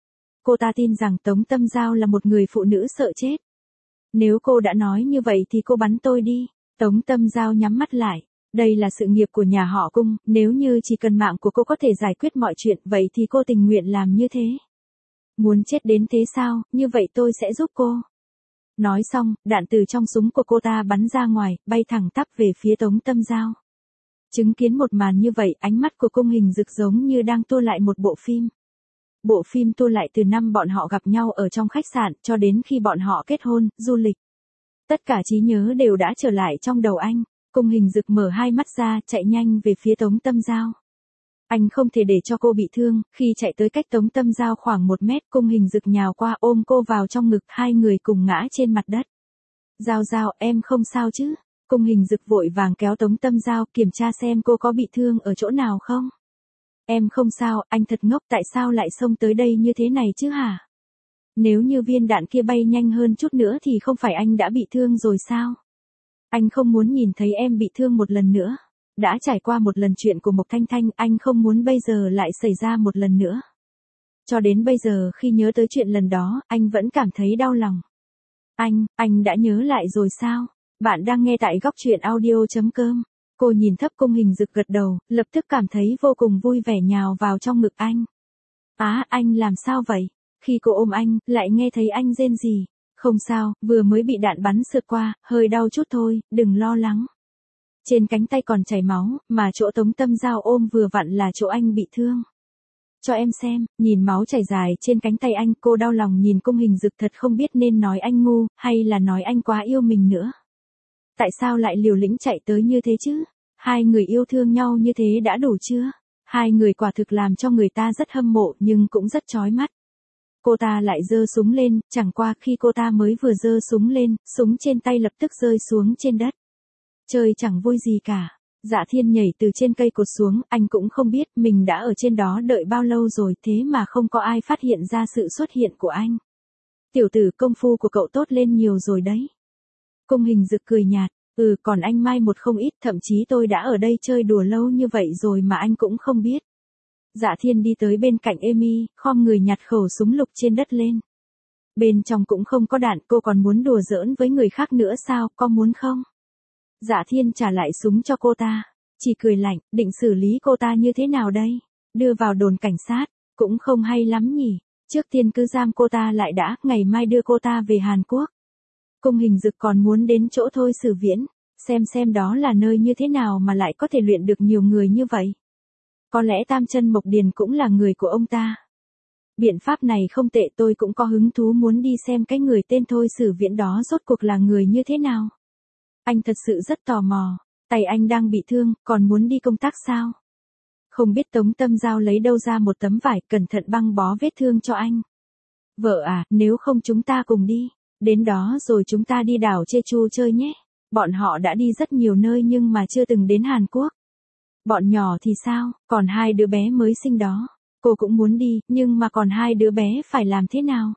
Cô ta tin rằng Tống Tâm Giao là một người phụ nữ sợ chết. Nếu cô đã nói như vậy thì cô bắn tôi đi. Tống Tâm Giao nhắm mắt lại. Đây là sự nghiệp của nhà họ Cung, nếu như chỉ cần mạng của cô có thể giải quyết mọi chuyện, vậy thì cô tình nguyện làm như thế. Muốn chết đến thế sao, như vậy tôi sẽ giúp cô. Nói xong, đạn từ trong súng của cô ta bắn ra ngoài, bay thẳng tắp về phía Tống Tâm Giao. Chứng kiến một màn như vậy, ánh mắt của Cung Hình Dực giống như đang tua lại một bộ phim. Bộ phim tua lại từ năm bọn họ gặp nhau ở trong khách sạn, cho đến khi bọn họ kết hôn, du lịch. Tất cả trí nhớ đều đã trở lại trong đầu anh. Cung Hình Dực mở hai mắt ra, chạy nhanh về phía Tống Tâm Giao. Anh không thể để cho cô bị thương, khi chạy tới cách Tống Tâm Giao khoảng một mét, Cung Hình Dực nhào qua ôm cô vào trong ngực, hai người cùng ngã trên mặt đất. Giao Giao, em không sao chứ? Cung Hình Dực vội vàng kéo Tống Tâm Giao, kiểm tra xem cô có bị thương ở chỗ nào không? Em không sao, anh thật ngốc, tại sao lại xông tới đây như thế này chứ hả? Nếu như viên đạn kia bay nhanh hơn chút nữa thì không phải anh đã bị thương rồi sao? Anh không muốn nhìn thấy em bị thương một lần nữa. Đã trải qua một lần chuyện của Mộc Thanh Thanh, anh không muốn bây giờ lại xảy ra một lần nữa. Cho đến bây giờ khi nhớ tới chuyện lần đó, anh vẫn cảm thấy đau lòng. Anh, anh đã nhớ lại rồi sao? Bạn đang nghe tại góc truyện audio chấm com. Cô nhìn thấp Cung Hình Dực gật đầu, lập tức cảm thấy vô cùng vui vẻ nhào vào trong ngực anh. Á, à, anh làm sao vậy? Khi cô ôm anh, lại nghe thấy anh rên rỉ. Không sao, vừa mới bị đạn bắn sượt qua, hơi đau chút thôi, đừng lo lắng. Trên cánh tay còn chảy máu, mà chỗ Tống Tâm Giao ôm vừa vặn là chỗ anh bị thương. Cho em xem, nhìn máu chảy dài trên cánh tay anh, cô đau lòng nhìn Cung Hình Dực, thật không biết nên nói anh ngu, hay là nói anh quá yêu mình nữa. Tại sao lại liều lĩnh chạy tới như thế chứ? Hai người yêu thương nhau như thế đã đủ chưa? Hai người quả thực làm cho người ta rất hâm mộ nhưng cũng rất chói mắt. Cô ta lại giơ súng lên, chẳng qua khi cô ta mới vừa giơ súng lên, súng trên tay lập tức rơi xuống trên đất. Chơi chẳng vui gì cả. Dạ Thiên nhảy từ trên cây cột xuống, anh cũng không biết mình đã ở trên đó đợi bao lâu rồi, thế mà không có ai phát hiện ra sự xuất hiện của anh. Tiểu tử, công phu của cậu tốt lên nhiều rồi đấy. Cung Hình Dực cười nhạt, ừ còn anh mai một không ít, thậm chí tôi đã ở đây chơi đùa lâu như vậy rồi mà anh cũng không biết. Dạ Thiên đi tới bên cạnh Amy, khom người nhặt khẩu súng lục trên đất lên. Bên trong cũng không có đạn, cô còn muốn đùa giỡn với người khác nữa sao, có muốn không? Dạ Thiên trả lại súng cho cô ta, chỉ cười lạnh, định xử lý cô ta như thế nào đây? Đưa vào đồn cảnh sát, cũng không hay lắm nhỉ, trước tiên cứ giam cô ta lại đã, ngày mai đưa cô ta về Hàn Quốc. Cung Hình Dực còn muốn đến chỗ Thôi Sử Viễn, xem xem đó là nơi như thế nào mà lại có thể luyện được nhiều người như vậy. Có lẽ Tam Chân Mộc Điền cũng là người của ông ta. Biện pháp này không tệ, tôi cũng có hứng thú muốn đi xem cái người tên Thôi Sử Viễn đó rốt cuộc là người như thế nào. Anh thật sự rất tò mò, tay anh đang bị thương, còn muốn đi công tác sao? Không biết Tống Tâm Giao lấy đâu ra một tấm vải, cẩn thận băng bó vết thương cho anh. Vợ à, nếu không chúng ta cùng đi, đến đó rồi chúng ta đi đảo Jeju chơi nhé. Bọn họ đã đi rất nhiều nơi nhưng mà chưa từng đến Hàn Quốc. Bọn nhỏ thì sao, còn hai đứa bé mới sinh đó. Cô cũng muốn đi, nhưng mà còn hai đứa bé phải làm thế nào?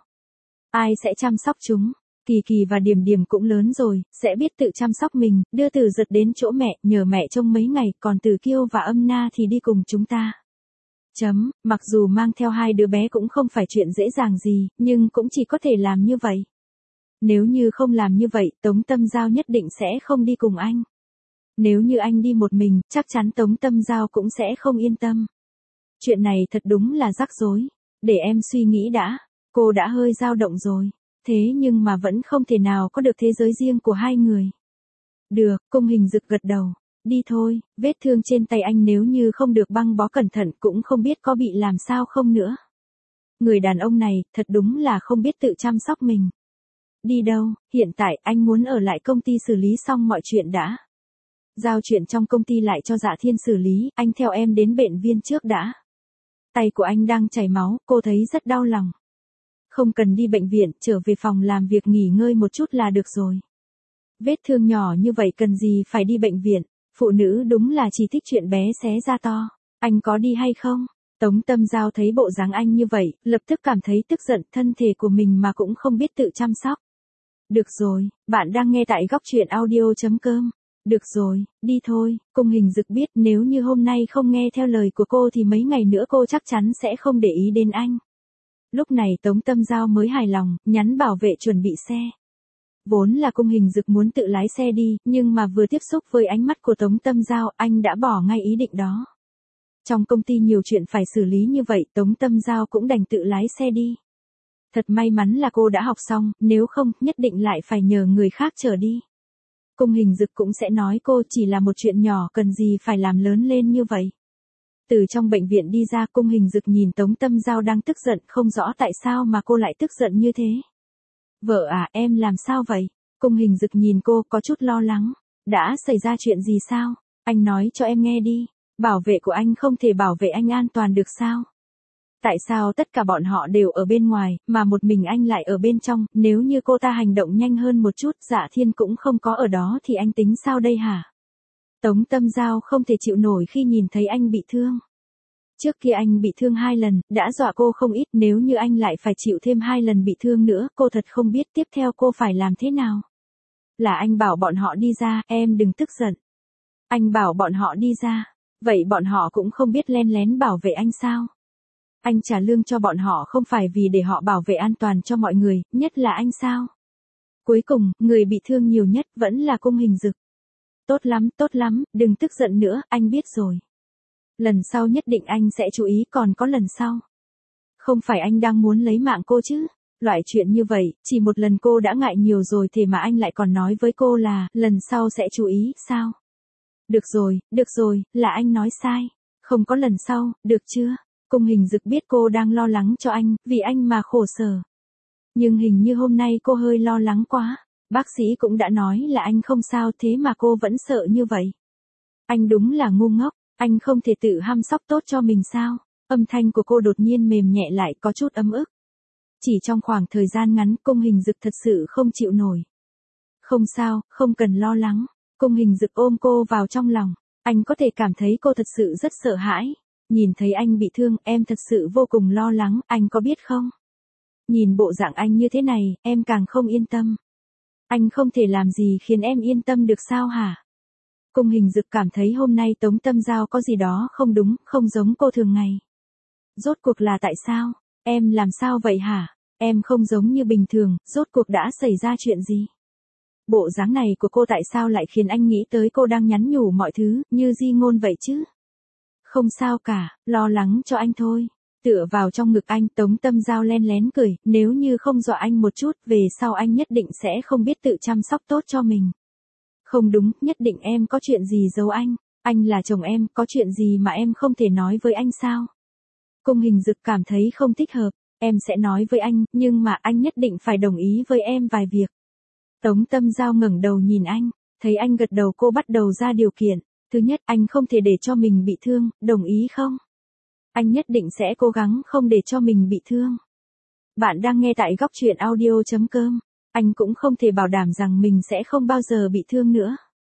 Ai sẽ chăm sóc chúng? Kỳ Kỳ và Điềm Điềm cũng lớn rồi, sẽ biết tự chăm sóc mình, đưa Từ Giật đến chỗ mẹ, nhờ mẹ trông mấy ngày, còn Từ Kiêu và Âm Na thì đi cùng chúng ta. Chấm, mặc dù mang theo hai đứa bé cũng không phải chuyện dễ dàng gì, nhưng cũng chỉ có thể làm như vậy. Nếu như không làm như vậy, Tống Tâm Giao nhất định sẽ không đi cùng anh. Nếu như anh đi một mình, chắc chắn Tống Tâm Giao cũng sẽ không yên tâm. Chuyện này thật đúng là rắc rối. Để em suy nghĩ đã. Cô đã hơi dao động rồi. Thế nhưng mà vẫn không thể nào có được thế giới riêng của hai người. Được, Cung Hình Dực gật đầu. Đi thôi, vết thương trên tay anh nếu như không được băng bó cẩn thận cũng không biết có bị làm sao không nữa. Người đàn ông này, thật đúng là không biết tự chăm sóc mình. Đi đâu, hiện tại anh muốn ở lại công ty xử lý xong mọi chuyện đã. Giao chuyện trong công ty lại cho Dạ Thiên xử lý, anh theo em đến bệnh viện trước đã. Tay của anh đang chảy máu, cô thấy rất đau lòng. Không cần đi bệnh viện, trở về phòng làm việc nghỉ ngơi một chút là được rồi. Vết thương nhỏ như vậy cần gì phải đi bệnh viện, phụ nữ đúng là chỉ thích chuyện bé xé ra to. Anh có đi hay không? Tống Tâm Giao thấy bộ dáng anh như vậy, lập tức cảm thấy tức giận, thân thể của mình mà cũng không biết tự chăm sóc. Được rồi, bạn đang nghe tại góc truyện audio chấm com. Được rồi, đi thôi, Cung Hình Dực biết nếu như hôm nay không nghe theo lời của cô thì mấy ngày nữa cô chắc chắn sẽ không để ý đến anh. Lúc này Tống Tâm Giao mới hài lòng, nhắn bảo vệ chuẩn bị xe. Vốn là Cung Hình Dực muốn tự lái xe đi, nhưng mà vừa tiếp xúc với ánh mắt của Tống Tâm Giao, anh đã bỏ ngay ý định đó. Trong công ty nhiều chuyện phải xử lý như vậy, Tống Tâm Giao cũng đành tự lái xe đi. Thật may mắn là cô đã học xong, nếu không, nhất định lại phải nhờ người khác chở đi. Cung Hình Dực cũng sẽ nói cô chỉ là một chuyện nhỏ, cần gì phải làm lớn lên như vậy. Từ trong bệnh viện đi ra, Cung Hình Dực nhìn Tống Tâm Giao đang tức giận, không rõ tại sao mà cô lại tức giận như thế. Vợ à, em làm sao vậy? Cung Hình Dực nhìn cô có chút lo lắng. Đã xảy ra chuyện gì sao? Anh nói cho em nghe đi. Bảo vệ của anh không thể bảo vệ anh an toàn được sao? Tại sao tất cả bọn họ đều ở bên ngoài, mà một mình anh lại ở bên trong, nếu như cô ta hành động nhanh hơn một chút, Dạ Thiên cũng không có ở đó thì anh tính sao đây hả? Tống Tâm Giao không thể chịu nổi khi nhìn thấy anh bị thương. Trước kia anh bị thương hai lần, đã dọa cô không ít, nếu như anh lại phải chịu thêm hai lần bị thương nữa, cô thật không biết tiếp theo cô phải làm thế nào. Là anh bảo bọn họ đi ra, em đừng tức giận. Anh bảo bọn họ đi ra, vậy bọn họ cũng không biết len lén bảo vệ anh sao? Anh trả lương cho bọn họ không phải vì để họ bảo vệ an toàn cho mọi người, nhất là anh sao? Cuối cùng, người bị thương nhiều nhất vẫn là Cung Hình Dực. Tốt lắm, tốt lắm, đừng tức giận nữa, anh biết rồi. Lần sau nhất định anh sẽ chú ý, còn có lần sau. Không phải anh đang muốn lấy mạng cô chứ? Loại chuyện như vậy, chỉ một lần cô đã ngại nhiều rồi thế mà anh lại còn nói với cô là, lần sau sẽ chú ý, sao? Được rồi, được rồi, là anh nói sai. Không có lần sau, được chưa? Cung Hình Dực biết cô đang lo lắng cho anh, vì anh mà khổ sở. Nhưng hình như hôm nay cô hơi lo lắng quá. Bác sĩ cũng đã nói là anh không sao, thế mà cô vẫn sợ như vậy. Anh đúng là ngu ngốc, anh không thể tự chăm sóc tốt cho mình sao? Âm thanh của cô đột nhiên mềm nhẹ lại, có chút ấm ức. Chỉ trong khoảng thời gian ngắn, Cung Hình Dực thật sự không chịu nổi. Không sao, không cần lo lắng. Cung Hình Dực ôm cô vào trong lòng. Anh có thể cảm thấy cô thật sự rất sợ hãi. Nhìn thấy anh bị thương, em thật sự vô cùng lo lắng, anh có biết không? Nhìn bộ dạng anh như thế này, em càng không yên tâm. Anh không thể làm gì khiến em yên tâm được sao hả? Cung Hình Dực cảm thấy hôm nay Tống Tâm Giao có gì đó không đúng, không giống cô thường ngày. Rốt cuộc là tại sao? Em làm sao vậy hả? Em không giống như bình thường, rốt cuộc đã xảy ra chuyện gì? Bộ dáng này của cô tại sao lại khiến anh nghĩ tới cô đang nhắn nhủ mọi thứ, như di ngôn vậy chứ? Không sao cả, lo lắng cho anh thôi. Tựa vào trong ngực anh, Tống Tâm Giao len lén cười, nếu như không dọa anh một chút, về sau anh nhất định sẽ không biết tự chăm sóc tốt cho mình. Không đúng, nhất định em có chuyện gì giấu anh, anh là chồng em, có chuyện gì mà em không thể nói với anh sao? Cung Hình Dực cảm thấy không thích hợp, em sẽ nói với anh, nhưng mà anh nhất định phải đồng ý với em vài việc. Tống Tâm Giao ngẩng đầu nhìn anh, Thấy anh gật đầu cô bắt đầu ra điều kiện. Thứ nhất, anh không thể để cho mình bị thương, đồng ý không? Anh nhất định sẽ cố gắng không để cho mình bị thương. Bạn đang nghe tại góc truyện audio.com. Anh cũng không thể bảo đảm rằng mình sẽ không bao giờ bị thương nữa.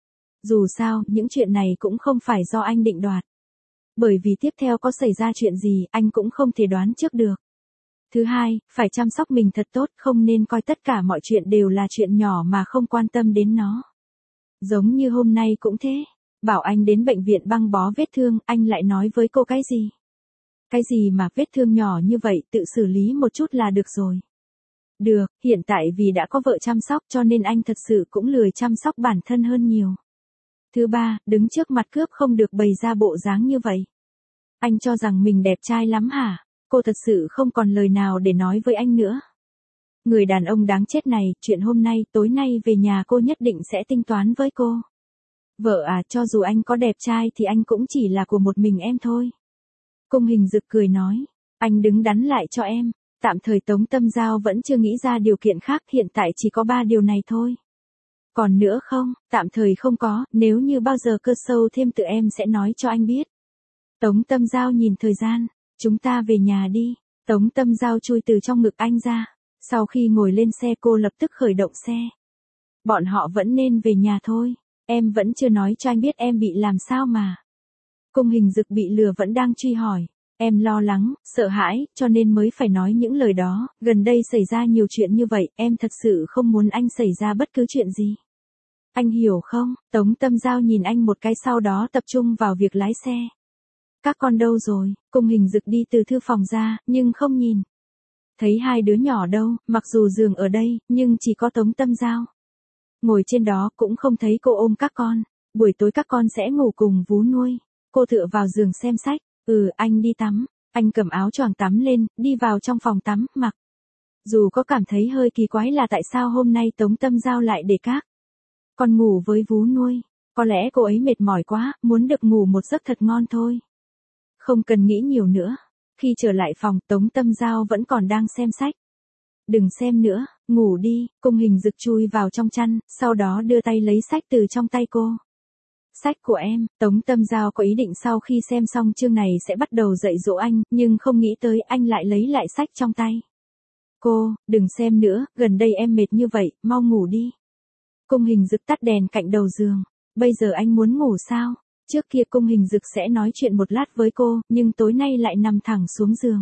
Dù sao, những chuyện này cũng không phải do anh định đoạt. Bởi vì tiếp theo có xảy ra chuyện gì, anh cũng không thể đoán trước được. Thứ hai, phải chăm sóc mình thật tốt, không nên coi tất cả mọi chuyện đều là chuyện nhỏ mà không quan tâm đến nó. Giống như hôm nay cũng thế. Bảo anh đến bệnh viện băng bó vết thương, anh lại nói với cô cái gì? Cái gì mà vết thương nhỏ như vậy, tự xử lý một chút là được rồi. Được, hiện tại vì đã có vợ chăm sóc cho nên anh thật sự cũng lười chăm sóc bản thân hơn nhiều. Thứ ba, đứng trước mặt cướp không được bày ra bộ dáng như vậy. Anh cho rằng mình đẹp trai lắm hả? Cô thật sự không còn lời nào để nói với anh nữa. Người đàn ông đáng chết này, chuyện hôm nay, tối nay về nhà cô nhất định sẽ tính toán với cô. Vợ à, cho dù anh có đẹp trai thì anh cũng chỉ là của một mình em thôi. Cung Hình Dực cười nói, anh đứng đắn lại cho em. Tạm thời Tống Tâm Giao vẫn chưa nghĩ ra điều kiện khác, hiện tại chỉ có ba điều này thôi. Còn nữa không, tạm thời không có, nếu như bao giờ cơ sâu thêm tự em sẽ nói cho anh biết. Tống Tâm Giao nhìn thời gian, chúng ta về nhà đi. Tống Tâm Giao chui từ trong ngực anh ra. Sau khi ngồi lên xe cô lập tức khởi động xe. Bọn họ vẫn nên về nhà thôi. Em vẫn chưa nói cho anh biết em bị làm sao mà. Cung Hình Dực bị lừa vẫn đang truy hỏi. Em lo lắng, sợ hãi, cho nên mới phải nói những lời đó. Gần đây xảy ra nhiều chuyện như vậy, em thật sự không muốn anh xảy ra bất cứ chuyện gì. Anh hiểu không? Tống Tâm Giao nhìn anh một cái sau đó tập trung vào việc lái xe. Các con đâu rồi? Cung Hình Dực đi từ thư phòng ra, nhưng không nhìn. Thấy hai đứa nhỏ đâu, mặc dù giường ở đây, nhưng chỉ có Tống Tâm Giao. Ngồi trên đó cũng không thấy cô ôm các con. Buổi tối các con sẽ ngủ cùng vú nuôi. Cô tựa vào giường xem sách. Ừ, anh đi tắm. Anh cầm áo choàng tắm lên, đi vào trong phòng tắm, mặc. Dù có cảm thấy hơi kỳ quái là tại sao hôm nay Tống Tâm Giao lại để các con ngủ với vú nuôi. Có lẽ cô ấy mệt mỏi quá, muốn được ngủ một giấc thật ngon thôi. Không cần nghĩ nhiều nữa. Khi trở lại phòng, Tống Tâm Giao vẫn còn đang xem sách. Đừng xem nữa, ngủ đi. Cung Hình Dực chui vào trong chăn, sau đó đưa tay lấy sách từ trong tay cô. Sách của em. Tống Tâm Giao có ý định sau khi xem xong chương này sẽ bắt đầu dạy dỗ anh, nhưng không nghĩ tới anh lại lấy lại sách trong tay. Cô, đừng xem nữa, gần đây em mệt như vậy, mau ngủ đi. Cung Hình Dực tắt đèn cạnh đầu giường. Bây giờ anh muốn ngủ sao? Trước kia Cung Hình Dực sẽ nói chuyện một lát với cô, nhưng tối nay lại nằm thẳng xuống giường.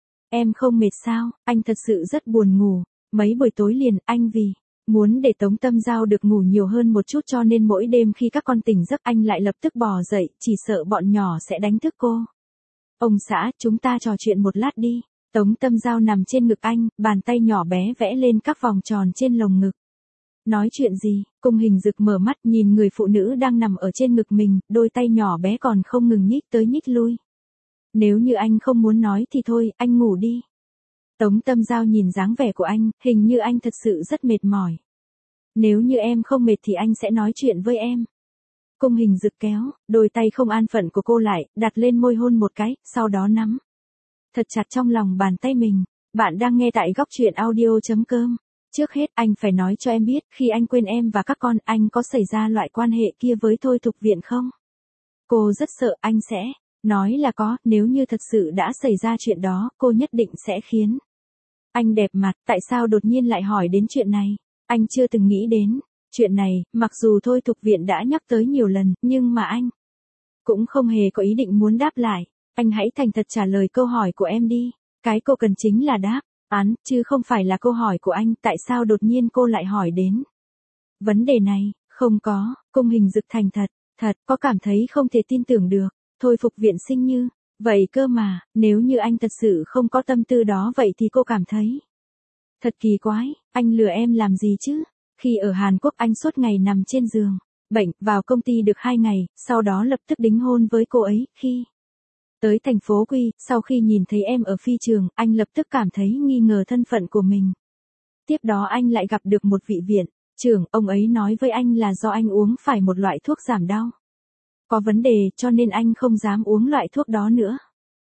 Em không mệt sao? Anh thật sự rất buồn ngủ. Mấy buổi tối liền, anh vì muốn để Tống Tâm Giao được ngủ nhiều hơn một chút cho nên mỗi đêm khi các con tỉnh giấc anh lại lập tức bò dậy, chỉ sợ bọn nhỏ sẽ đánh thức cô. Ông xã, chúng ta trò chuyện một lát đi. Tống Tâm Giao nằm trên ngực anh, bàn tay nhỏ bé vẽ lên các vòng tròn trên lồng ngực. Nói chuyện gì? Cung Hình Dực mở mắt nhìn người phụ nữ đang nằm ở trên ngực mình, đôi tay nhỏ bé còn không ngừng nhích tới nhích lui. Nếu như anh không muốn nói thì thôi, anh ngủ đi. Tống Tâm Giao nhìn dáng vẻ của anh, hình như anh thật sự rất mệt mỏi. Nếu như em không mệt thì anh sẽ nói chuyện với em. Cung Hình Dực kéo, đôi tay không an phận của cô lại, đặt lên môi hôn một cái, sau đó nắm thật chặt trong lòng bàn tay mình. Bạn đang nghe tại góc truyện audio.com. Trước hết anh phải nói cho em biết, khi anh quên em và các con, anh có xảy ra loại quan hệ kia với Thôi Thục Viện không? Cô rất sợ anh sẽ nói là có, nếu như thật sự đã xảy ra chuyện đó, cô nhất định sẽ khiến anh đẹp mặt. Tại sao đột nhiên lại hỏi đến chuyện này? Anh chưa từng nghĩ đến chuyện này, mặc dù Thôi Thục Viện đã nhắc tới nhiều lần, nhưng mà anh cũng không hề có ý định muốn đáp lại. Anh hãy thành thật trả lời câu hỏi của em đi. Cái cô cần chính là đáp án, chứ không phải là câu hỏi của anh. Tại sao đột nhiên cô lại hỏi đến vấn đề này? Không có. Cung Hình Dực thành thật, thật, có cảm thấy không thể tin tưởng được. Thôi Phục Viện sinh như vậy cơ mà, nếu như anh thật sự không có tâm tư đó vậy thì cô cảm thấy thật kỳ quái. Anh lừa em làm gì chứ? Khi ở Hàn Quốc anh suốt ngày nằm trên giường bệnh, vào công ty được hai ngày, sau đó lập tức đính hôn với cô ấy. Khi tới thành phố Quy, sau khi nhìn thấy em ở phi trường, anh lập tức cảm thấy nghi ngờ thân phận của mình. Tiếp đó anh lại gặp được một vị viện trưởng, ông ấy nói với anh là do anh uống phải một loại thuốc giảm đau có vấn đề, cho nên anh không dám uống loại thuốc đó nữa.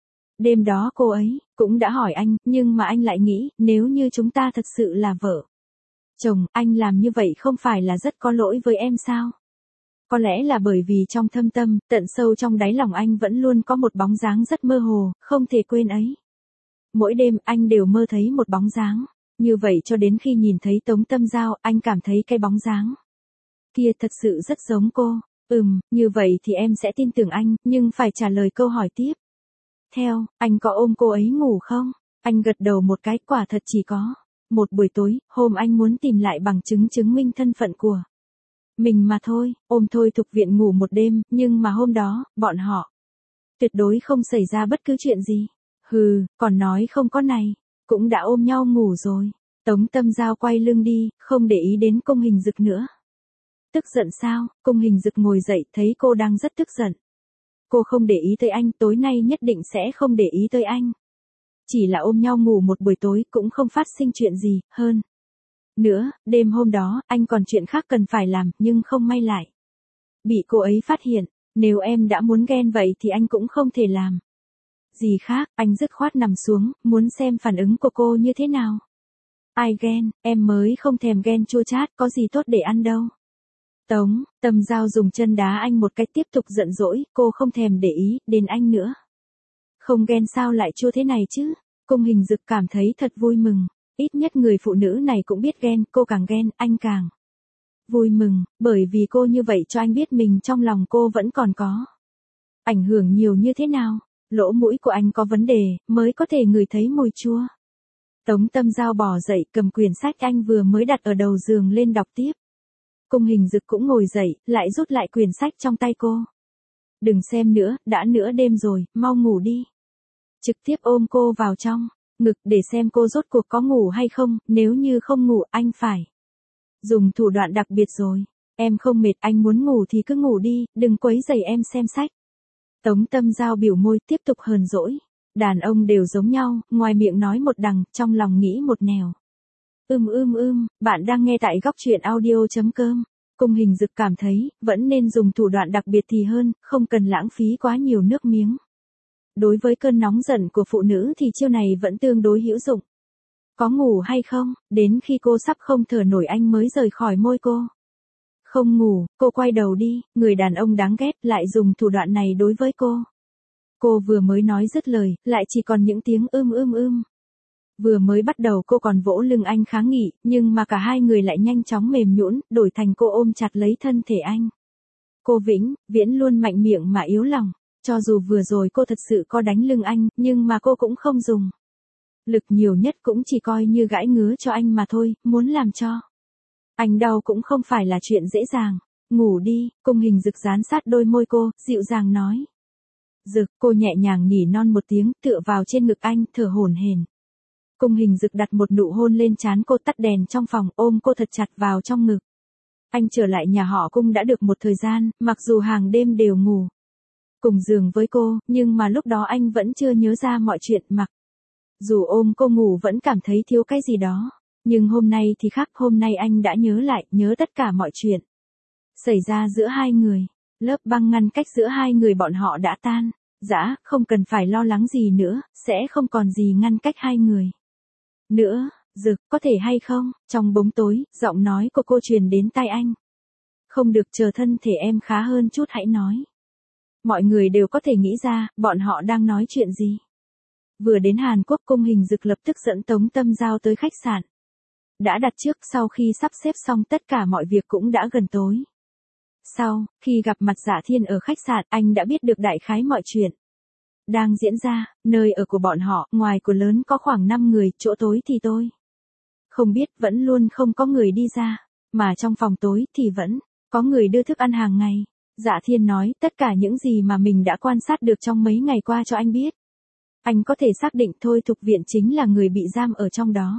Đêm đó cô ấy cũng đã hỏi anh, nhưng mà anh lại nghĩ, nếu như chúng ta thật sự là vợ Chồng, anh làm như vậy không phải là rất có lỗi với em sao? Có lẽ là bởi vì trong thâm tâm, tận sâu trong đáy lòng anh vẫn luôn có một bóng dáng rất mơ hồ, không thể quên ấy. Mỗi đêm anh đều mơ thấy một bóng dáng. Như vậy cho đến khi nhìn thấy Tống Tâm Giao, anh cảm thấy cái bóng dáng kia thật sự rất giống cô. Ừm, như vậy thì em sẽ tin tưởng anh, nhưng phải trả lời câu hỏi tiếp. Theo, anh có ôm cô ấy ngủ không? Anh gật đầu một cái, quả thật chỉ có. Một buổi tối, hôm anh muốn tìm lại bằng chứng chứng minh thân phận của mình mà thôi, ôm Thôi Thục Viện ngủ một đêm, nhưng mà hôm đó, bọn họ tuyệt đối không xảy ra bất cứ chuyện gì. Hừ, còn nói không có này, cũng đã ôm nhau ngủ rồi. Tống Tâm Giao quay lưng đi, không để ý đến Cung Hình Dực nữa. Tức giận sao? Cung Hình Dực ngồi dậy, thấy cô đang rất tức giận. Cô không để ý tới anh, tối nay nhất định sẽ không để ý tới anh. Chỉ là ôm nhau ngủ một buổi tối cũng không phát sinh chuyện gì, hơn nữa, đêm hôm đó, anh còn chuyện khác cần phải làm, nhưng không may lại bị cô ấy phát hiện. Nếu em đã muốn ghen vậy thì anh cũng không thể làm gì khác. Anh dứt khoát nằm xuống, muốn xem phản ứng của cô như thế nào. Ai ghen, em mới không thèm ghen chua chát, có gì tốt để ăn đâu. Tống Tâm Giao dùng chân đá anh một cái, tiếp tục giận dỗi, cô không thèm để ý đến anh nữa. Không ghen sao lại chua thế này chứ? Cung Hình Dực cảm thấy thật vui mừng. Ít nhất người phụ nữ này cũng biết ghen, cô càng ghen, anh càng vui mừng, bởi vì cô như vậy cho anh biết mình trong lòng cô vẫn còn có ảnh hưởng nhiều như thế nào. Lỗ mũi của anh có vấn đề, mới có thể ngửi thấy mùi chua. Tống Tâm Giao bò dậy, cầm quyển sách anh vừa mới đặt ở đầu giường lên đọc tiếp. Cung Hình Dực cũng ngồi dậy, lại rút lại quyển sách trong tay cô. Đừng xem nữa, đã nửa đêm rồi, mau ngủ đi. Trực tiếp ôm cô vào trong ngực để xem cô rốt cuộc có ngủ hay không, nếu như không ngủ anh phải dùng thủ đoạn đặc biệt rồi. Em không mệt, anh muốn ngủ thì cứ ngủ đi, đừng quấy rầy em xem sách. Tống Tâm Giao biểu môi, tiếp tục hờn dỗi. Đàn ông đều giống nhau, ngoài miệng nói một đằng, trong lòng nghĩ một nẻo. Ưm ưm ưm, bạn đang nghe tại góc truyện audio chấm com. Cung Hình Dực cảm thấy, vẫn nên dùng thủ đoạn đặc biệt thì hơn, không cần lãng phí quá nhiều nước miếng. Đối với cơn nóng giận của phụ nữ thì chiêu này vẫn tương đối hữu dụng. Có ngủ hay không, đến khi cô sắp không thở nổi anh mới rời khỏi môi cô. Không ngủ, cô quay đầu đi, người đàn ông đáng ghét lại dùng thủ đoạn này đối với cô. Cô vừa mới nói dứt lời, lại chỉ còn những tiếng ưm ưm ưm. Vừa mới bắt đầu cô còn vỗ lưng anh kháng nghị, nhưng mà cả hai người lại nhanh chóng mềm nhũn, đổi thành cô ôm chặt lấy thân thể anh. Cô Vĩnh, Viễn luôn mạnh miệng mà yếu lòng. Cho dù vừa rồi cô thật sự có đánh lưng anh, nhưng mà cô cũng không dùng lực, nhiều nhất cũng chỉ coi như gãi ngứa cho anh mà thôi, muốn làm cho anh đau cũng không phải là chuyện dễ dàng. Ngủ đi, Cung Hình Dực dán sát đôi môi cô, dịu dàng nói. Dực, cô nhẹ nhàng nỉ non một tiếng, tựa vào trên ngực anh, thở hổn hển. Cung Hình Dực đặt một nụ hôn lên trán cô, tắt đèn trong phòng, ôm cô thật chặt vào trong ngực. Anh trở lại nhà họ Cung đã được một thời gian, mặc dù hàng đêm đều ngủ cùng giường với cô, nhưng mà lúc đó anh vẫn chưa nhớ ra mọi chuyện, mặc dù ôm cô ngủ vẫn cảm thấy thiếu cái gì đó. Nhưng hôm nay thì khác, hôm nay anh đã nhớ lại, nhớ tất cả mọi chuyện xảy ra giữa hai người. Lớp băng ngăn cách giữa hai người bọn họ đã tan rã, không cần phải lo lắng gì nữa, sẽ không còn gì ngăn cách hai người nữa. Dực, có thể hay không? Trong bóng tối, giọng nói của cô truyền đến tai anh. Không được, chờ thân thể em khá hơn chút hãy nói. Mọi người đều có thể nghĩ ra, bọn họ đang nói chuyện gì. Vừa đến Hàn Quốc, Cung Hình Dực lập tức dẫn Tống Tâm Giao tới khách sạn đã đặt trước. Sau khi sắp xếp xong tất cả mọi việc cũng đã gần tối. Sau, khi gặp mặt Dạ Thiên ở khách sạn, anh đã biết được đại khái mọi chuyện đang diễn ra. Nơi ở của bọn họ, ngoài của lớn có khoảng năm người, chỗ tối thì tôi không biết, vẫn luôn không có người đi ra. Mà trong phòng tối thì vẫn có người đưa thức ăn hàng ngày. Dạ Thiên nói tất cả những gì mà mình đã quan sát được trong mấy ngày qua cho anh biết. Anh có thể xác định Thôi Thục Viện chính là người bị giam ở trong đó.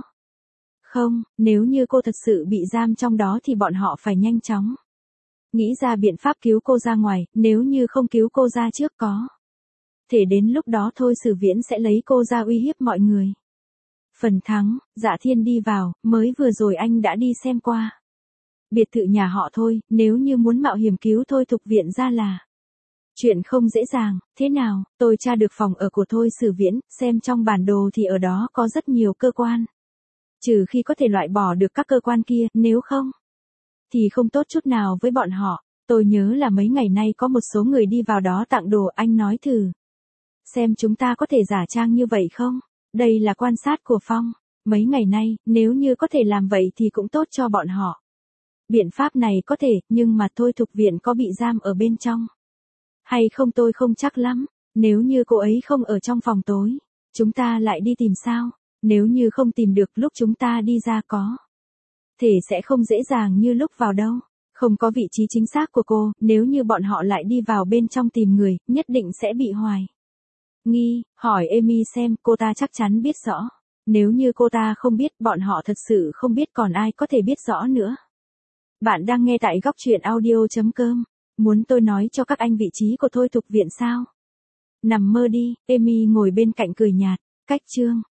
Không, nếu như cô thật sự bị giam trong đó thì bọn họ phải nhanh chóng nghĩ ra biện pháp cứu cô ra ngoài, nếu như không cứu cô ra trước có thể đến lúc đó Thôi Sử Viễn sẽ lấy cô ra uy hiếp mọi người. Phần thắng, Dạ Thiên đi vào, mới vừa rồi anh đã đi xem qua biệt thự nhà họ Thôi, nếu như muốn mạo hiểm cứu Thôi Thục Viện ra là chuyện không dễ dàng. Thế nào, tôi tra được phòng ở của Thôi Sử Viễn, xem trong bản đồ thì ở đó có rất nhiều cơ quan Trừ khi có thể loại bỏ được các cơ quan kia, nếu không, thì không tốt chút nào với bọn họ. Tôi nhớ là mấy ngày nay có một số người đi vào đó tặng đồ, anh nói thử. Xem chúng ta có thể giả trang như vậy không? Đây là quan sát của Phong. Mấy ngày nay, nếu như có thể làm vậy thì cũng tốt cho bọn họ. Biện pháp này có thể, nhưng mà Thôi Thục Viện có bị giam ở bên trong hay không tôi không chắc lắm. Nếu như cô ấy không ở trong phòng tối, chúng ta lại đi tìm sao? Nếu như không tìm được lúc chúng ta đi ra có thể sẽ không dễ dàng như lúc vào đâu. Không có vị trí chính xác của cô, nếu như bọn họ lại đi vào bên trong tìm người, nhất định sẽ bị hoài nghi. Hỏi Amy xem, cô ta chắc chắn biết rõ. Nếu như cô ta không biết, bọn họ thật sự không biết còn ai có thể biết rõ nữa. Bạn đang nghe tại góc truyện audio.com. Muốn tôi nói cho các anh vị trí của Thôi Thục Viện sao? Nằm mơ đi, Amy ngồi bên cạnh cười nhạt. Cách chương